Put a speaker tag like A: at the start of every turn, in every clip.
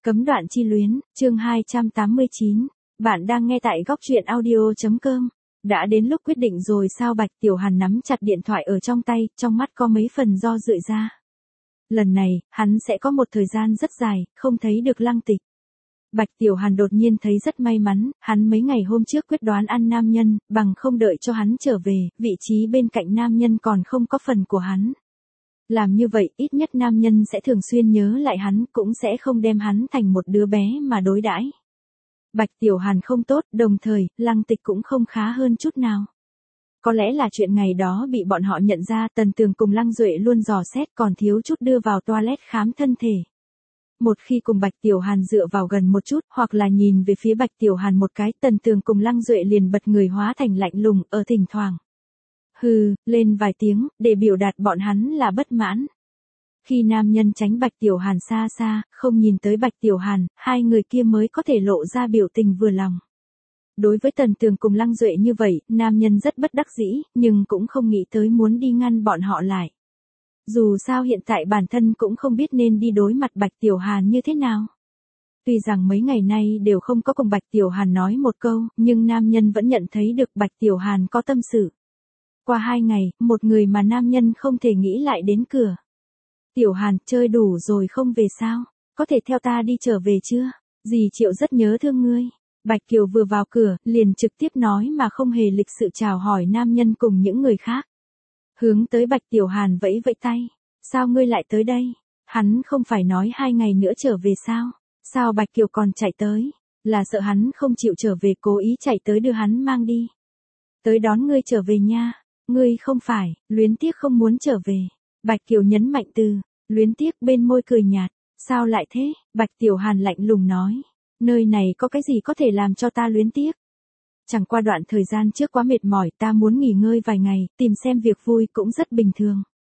A: Cấm đoạn chi luyến, chương 289. Bạn đang nghe tại góc truyện audio.com. Đã đến lúc quyết định rồi sao? Bạch Tiểu Hàn nắm chặt điện thoại ở trong tay, trong mắt có mấy phần do dự ra. Lần này, hắn sẽ có một thời gian rất dài, không thấy được Lăng Tịch. Bạch Tiểu Hàn đột nhiên thấy rất may mắn, hắn mấy ngày hôm trước quyết đoán ăn nam nhân, bằng không đợi cho hắn trở về, vị trí bên cạnh nam nhân còn không có phần của hắn. Làm như vậy, ít nhất nam nhân sẽ thường xuyên nhớ lại hắn, cũng sẽ không đem hắn thành một đứa bé mà đối đãi. Bạch Tiểu Hàn không tốt, đồng thời, Lăng Tịch cũng không khá hơn chút nào. Có lẽ là chuyện ngày đó bị bọn họ nhận ra, Tần Tường cùng Lăng Duệ luôn dò xét còn thiếu chút đưa vào toilet khám thân thể. Một khi cùng Bạch Tiểu Hàn dựa vào gần một chút, hoặc là nhìn về phía Bạch Tiểu Hàn một cái, Tần Tường cùng Lăng Duệ liền bật người hóa thành lạnh lùng, ở thỉnh thoảng hừ lên vài tiếng, để biểu đạt bọn hắn là bất mãn. Khi nam nhân tránh Bạch Tiểu Hàn xa xa, không nhìn tới Bạch Tiểu Hàn, hai người kia mới có thể lộ ra biểu tình vừa lòng. Đối với Tần Tường cùng Lăng Duệ như vậy, nam nhân rất bất đắc dĩ, nhưng cũng không nghĩ tới muốn đi ngăn bọn họ lại. Dù sao hiện tại bản thân cũng không biết nên đi đối mặt Bạch Tiểu Hàn như thế nào. Tuy rằng mấy ngày nay đều không có cùng Bạch Tiểu Hàn nói một câu, nhưng nam nhân vẫn nhận thấy được Bạch Tiểu Hàn có tâm sự. Qua 2 ngày, một người mà nam nhân không thể nghĩ lại đến cửa. Tiểu Hàn, chơi đủ rồi không về sao? Có thể theo ta đi trở về chưa? Dì Triệu rất nhớ thương ngươi. Bạch Kiều vừa vào cửa, liền trực tiếp nói mà không hề lịch sự chào hỏi nam nhân cùng những người khác. Hướng tới Bạch Tiểu Hàn vẫy vẫy tay. Sao ngươi lại tới đây? Hắn không phải nói 2 ngày nữa trở về sao? Sao Bạch Kiều còn chạy tới? Là sợ hắn không chịu trở về, cố ý chạy tới đưa hắn mang đi. Tới đón ngươi trở về nha. Ngươi không phải, luyến tiếc không muốn trở về. Bạch Kiều nhấn mạnh từ, luyến tiếc bên môi cười nhạt. Sao lại thế? Bạch Tiểu Hàn lạnh lùng nói. Nơi này có cái gì có thể làm cho ta luyến tiếc? Chẳng qua đoạn thời gian trước quá mệt mỏi, ta muốn nghỉ ngơi vài ngày, tìm xem việc vui cũng rất bình thường.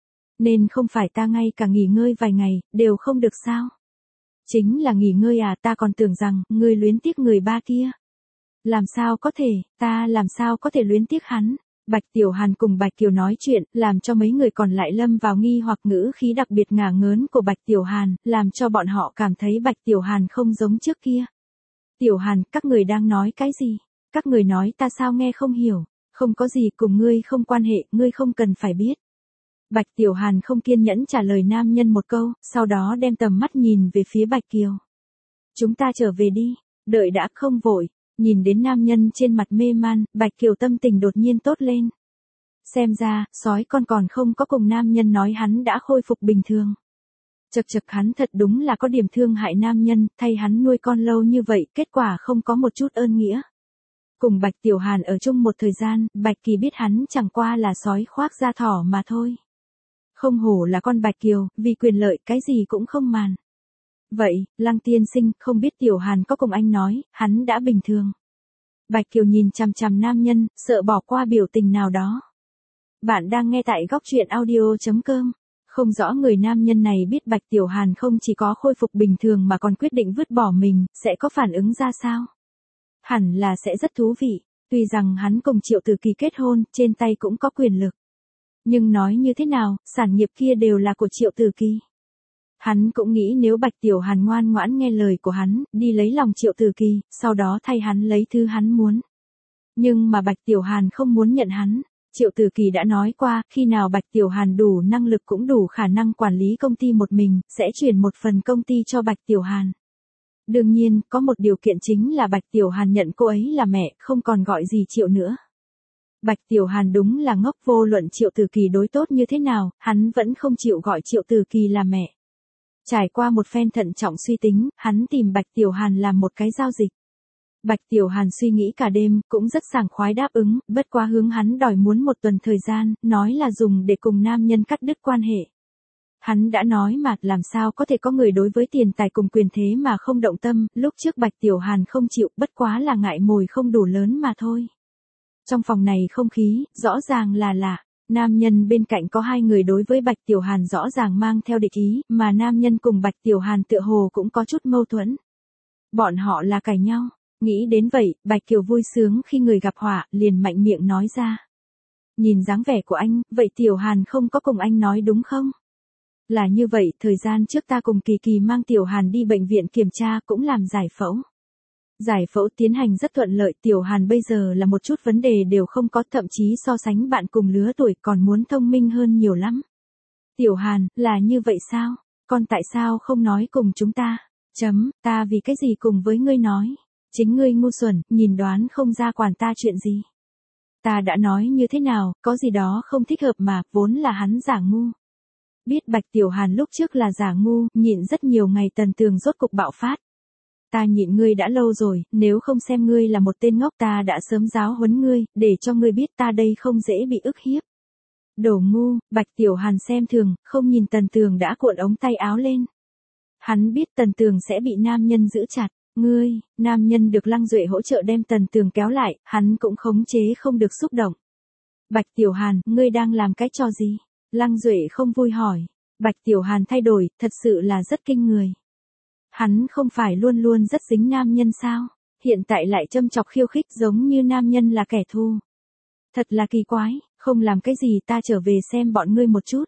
A: Nên không phải ta ngay cả nghỉ ngơi vài ngày, đều không được sao? Chính là nghỉ ngơi à, ta còn tưởng rằng, ngươi luyến tiếc người ba kia. Làm sao có thể, ta làm sao có thể luyến tiếc hắn? Bạch Tiểu Hàn cùng Bạch Kiều nói chuyện, làm cho mấy người còn lại lâm vào nghi hoặc ngữ khí đặc biệt ngả ngớn của Bạch Tiểu Hàn, làm cho bọn họ cảm thấy Bạch Tiểu Hàn không giống trước kia. Tiểu Hàn, các người đang nói cái gì? Các người nói ta sao nghe không hiểu, không có gì cùng ngươi không quan hệ, ngươi không cần phải biết. Bạch Tiểu Hàn không kiên nhẫn trả lời nam nhân một câu, sau đó đem tầm mắt nhìn về phía Bạch Kiều. Chúng ta trở về đi, đợi đã, không vội. Nhìn đến nam nhân trên mặt mê man, Bạch Kiều tâm tình đột nhiên tốt lên. Xem ra, sói con còn không có cùng nam nhân nói hắn đã khôi phục bình thường. Chật chật, hắn thật đúng là có điểm thương hại nam nhân, thay hắn nuôi con lâu như vậy, kết quả không có một chút ơn nghĩa. Cùng Bạch Tiểu Hàn ở chung một thời gian, Bạch Kỳ biết hắn chẳng qua là sói khoác da thỏ mà thôi. Không hổ là con Bạch Kiều, vì quyền lợi cái gì cũng không màng. Vậy, Lăng tiên sinh, không biết Tiểu Hàn có cùng anh nói, hắn đã bình thường. Bạch Kiều nhìn chằm chằm nam nhân, sợ bỏ qua biểu tình nào đó. Bạn đang nghe tại góc truyện audio.com. Không rõ người nam nhân này biết Bạch Tiểu Hàn không chỉ có khôi phục bình thường mà còn quyết định vứt bỏ mình, sẽ có phản ứng ra sao? Hẳn là sẽ rất thú vị, tuy rằng hắn cùng Triệu Tử Kỳ kết hôn, trên tay cũng có quyền lực. Nhưng nói như thế nào, sản nghiệp kia đều là của Triệu Tử Kỳ. Hắn cũng nghĩ nếu Bạch Tiểu Hàn ngoan ngoãn nghe lời của hắn, đi lấy lòng Triệu Tử Kỳ, sau đó thay hắn lấy thứ hắn muốn. Nhưng mà Bạch Tiểu Hàn không muốn nhận hắn. Triệu Tử Kỳ đã nói qua, khi nào Bạch Tiểu Hàn đủ năng lực cũng đủ khả năng quản lý công ty một mình, sẽ chuyển một phần công ty cho Bạch Tiểu Hàn. Đương nhiên, có một điều kiện chính là Bạch Tiểu Hàn nhận cô ấy là mẹ, không còn gọi gì Triệu nữa. Bạch Tiểu Hàn đúng là ngốc, vô luận Triệu Tử Kỳ đối tốt như thế nào, hắn vẫn không chịu gọi Triệu Tử Kỳ là mẹ. Trải qua một phen thận trọng suy tính, hắn tìm Bạch Tiểu Hàn làm một cái giao dịch. Bạch Tiểu Hàn suy nghĩ cả đêm, cũng rất sảng khoái đáp ứng, bất quá hướng hắn đòi muốn 1 tuần thời gian, nói là dùng để cùng nam nhân cắt đứt quan hệ. Hắn đã nói mà, làm sao có thể có người đối với tiền tài cùng quyền thế mà không động tâm, lúc trước Bạch Tiểu Hàn không chịu, bất quá là ngại mồi không đủ lớn mà thôi. Trong phòng này không khí, rõ ràng là lạ. Nam nhân bên cạnh có 2 người đối với Bạch Tiểu Hàn rõ ràng mang theo địch ý, mà nam nhân cùng Bạch Tiểu Hàn tựa hồ cũng có chút mâu thuẫn. Bọn họ là cãi nhau. Nghĩ đến vậy, Bạch Kiều vui sướng khi người gặp họa, liền mạnh miệng nói ra. Nhìn dáng vẻ của anh, vậy Tiểu Hàn không có cùng anh nói đúng không? Là như vậy, thời gian trước ta cùng Kỳ Kỳ mang Tiểu Hàn đi bệnh viện kiểm tra cũng làm giải phẫu. Giải phẫu tiến hành rất thuận lợi, Tiểu Hàn bây giờ là một chút vấn đề đều không có, thậm chí so sánh bạn cùng lứa tuổi còn muốn thông minh hơn nhiều lắm. Tiểu Hàn, là như vậy sao? Con tại sao không nói cùng chúng ta? Ta vì cái gì cùng với ngươi nói? Chính ngươi ngu xuẩn, nhìn đoán không ra quản ta chuyện gì. Ta đã nói như thế nào, có gì đó không thích hợp mà, vốn là hắn giả ngu. Biết Bạch Tiểu Hàn lúc trước là giả ngu, nhịn rất nhiều ngày Tần Tường rốt cục bạo phát. Ta nhịn ngươi đã lâu rồi, nếu không xem ngươi là một tên ngốc ta đã sớm giáo huấn ngươi, để cho ngươi biết ta đây không dễ bị ức hiếp. Đồ ngu, Bạch Tiểu Hàn xem thường, không nhìn Tần Tường đã cuộn ống tay áo lên. Hắn biết Tần Tường sẽ bị nam nhân giữ chặt. Nam nhân được Lăng Duệ hỗ trợ đem Tần Tường kéo lại, hắn cũng khống chế không được xúc động. Bạch Tiểu Hàn, ngươi đang làm cái trò gì? Lăng Duệ không vui hỏi. Bạch Tiểu Hàn thay đổi, thật sự là rất kinh người. Hắn không phải luôn luôn rất dính nam nhân sao? Hiện tại lại châm chọc khiêu khích giống như nam nhân là kẻ thù. Thật là kỳ quái, không làm cái gì ta trở về xem bọn ngươi một chút.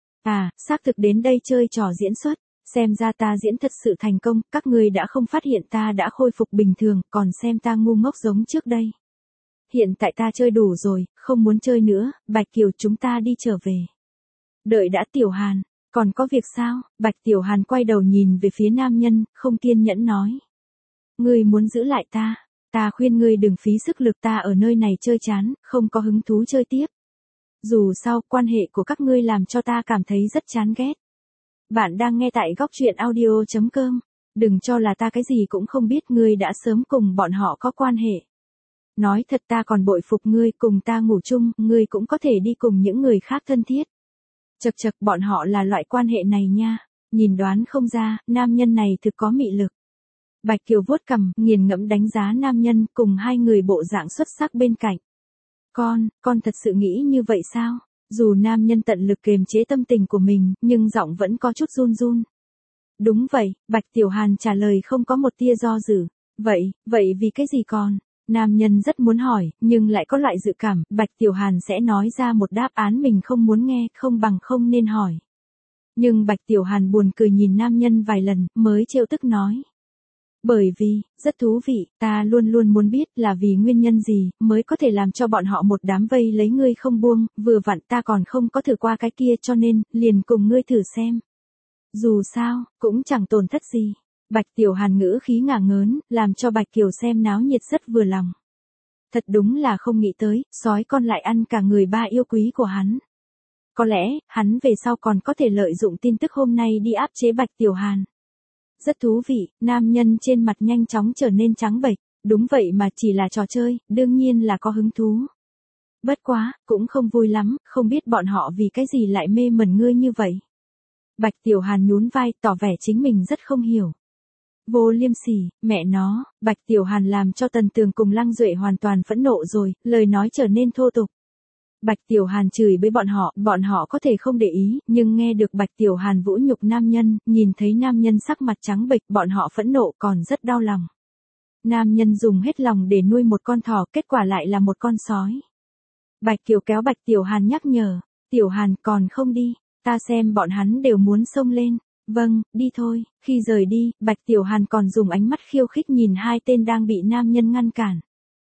A: À, xác thực đến đây chơi trò diễn xuất. Xem ra ta diễn thật sự thành công, các ngươi đã không phát hiện ta đã khôi phục bình thường, còn xem ta ngu ngốc giống trước đây. Hiện tại ta chơi đủ rồi, không muốn chơi nữa, Bạch Kiều chúng ta đi trở về. Đợi đã Tiểu Hàn, còn có việc sao? Bạch Tiểu Hàn quay đầu nhìn về phía nam nhân, không kiên nhẫn nói. Ngươi muốn giữ lại ta khuyên ngươi đừng phí sức lực, ta ở nơi này chơi chán, không có hứng thú chơi tiếp. Dù sao, quan hệ của các ngươi làm cho ta cảm thấy rất chán ghét. Bạn đang nghe tại góc truyện audio.com. Đừng cho là ta cái gì cũng không biết, ngươi đã sớm cùng bọn họ có quan hệ. Nói thật ta còn bội phục ngươi, cùng ta ngủ chung, ngươi cũng có thể đi cùng những người khác thân thiết. Chật, bọn họ là loại quan hệ này nha. Nhìn đoán không ra, nam nhân này thực có mị lực. Bạch Kiều vuốt cằm, nghiền ngẫm đánh giá nam nhân, cùng hai người bộ dạng xuất sắc bên cạnh. Con thật sự nghĩ như vậy sao? Dù nam nhân tận lực kiềm chế tâm tình của mình, nhưng giọng vẫn có chút run run. Đúng vậy, Bạch Tiểu Hàn trả lời không có một tia do dự. Vậy vì cái gì con? Nam nhân rất muốn hỏi, nhưng lại có loại dự cảm, Bạch Tiểu Hàn sẽ nói ra một đáp án mình không muốn nghe, không bằng không nên hỏi. Nhưng Bạch Tiểu Hàn buồn cười nhìn nam nhân vài lần, mới trêu tức nói. Bởi vì, rất thú vị, ta luôn luôn muốn biết là vì nguyên nhân gì, mới có thể làm cho bọn họ một đám vây lấy ngươi không buông, vừa vặn ta còn không có thử qua cái kia cho nên, liền cùng ngươi thử xem. Dù sao, cũng chẳng tổn thất gì. Bạch Tiểu Hàn ngữ khí ngả ngớn, làm cho Bạch Kiều xem náo nhiệt rất vừa lòng. Thật đúng là không nghĩ tới, sói con lại ăn cả người ba yêu quý của hắn. Có lẽ, hắn về sau còn có thể lợi dụng tin tức hôm nay đi áp chế Bạch Tiểu Hàn. Rất thú vị, nam nhân trên mặt nhanh chóng trở nên trắng bệch, đúng vậy mà chỉ là trò chơi, đương nhiên là có hứng thú. Bất quá, cũng không vui lắm, không biết bọn họ vì cái gì lại mê mẩn ngươi như vậy. Bạch Tiểu Hàn nhún vai, tỏ vẻ chính mình rất không hiểu. Vô liêm sỉ, mẹ nó, Bạch Tiểu Hàn làm cho Tần Tường cùng Lăng Duệ hoàn toàn phẫn nộ rồi, lời nói trở nên thô tục. Bạch Tiểu Hàn chửi với bọn họ có thể không để ý, nhưng nghe được Bạch Tiểu Hàn vũ nhục nam nhân, nhìn thấy nam nhân sắc mặt trắng bệch, bọn họ phẫn nộ còn rất đau lòng. Nam nhân dùng hết lòng để nuôi một con thỏ, kết quả lại là một con sói. Bạch Kiều kéo Bạch Tiểu Hàn nhắc nhở, Tiểu Hàn còn không đi, ta xem bọn hắn đều muốn xông lên. Vâng, đi thôi, khi rời đi, Bạch Tiểu Hàn còn dùng ánh mắt khiêu khích nhìn hai tên đang bị nam nhân ngăn cản.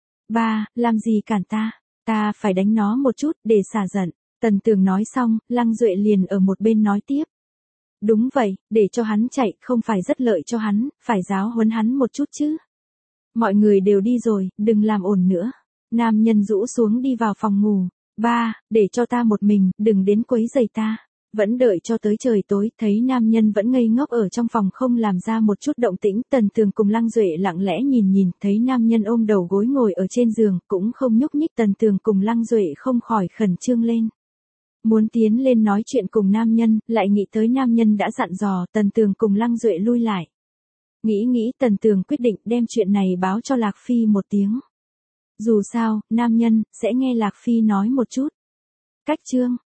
A: Ba, làm gì cản ta? Ta phải đánh nó một chút, để xả giận. Tần Tường nói xong, Lăng Duệ liền ở một bên nói tiếp. Đúng vậy, để cho hắn chạy, không phải rất lợi cho hắn, phải giáo huấn hắn một chút chứ. Mọi người đều đi rồi, đừng làm ồn nữa. Nam nhân rũ xuống đi vào phòng ngủ. Ba, để cho ta một mình, đừng đến quấy rầy ta. Vẫn đợi cho tới trời tối, thấy nam nhân vẫn ngây ngốc ở trong phòng không làm ra một chút động tĩnh, Tần Tường cùng Lăng Duệ lặng lẽ nhìn, thấy nam nhân ôm đầu gối ngồi ở trên giường, cũng không nhúc nhích, Tần Tường cùng Lăng Duệ không khỏi khẩn trương lên. Muốn tiến lên nói chuyện cùng nam nhân, lại nghĩ tới nam nhân đã dặn dò, Tần Tường cùng Lăng Duệ lui lại. Nghĩ Tần Tường quyết định đem chuyện này báo cho Lạc Phi một tiếng. Dù sao, nam nhân, sẽ nghe Lạc Phi nói một chút. Cách chương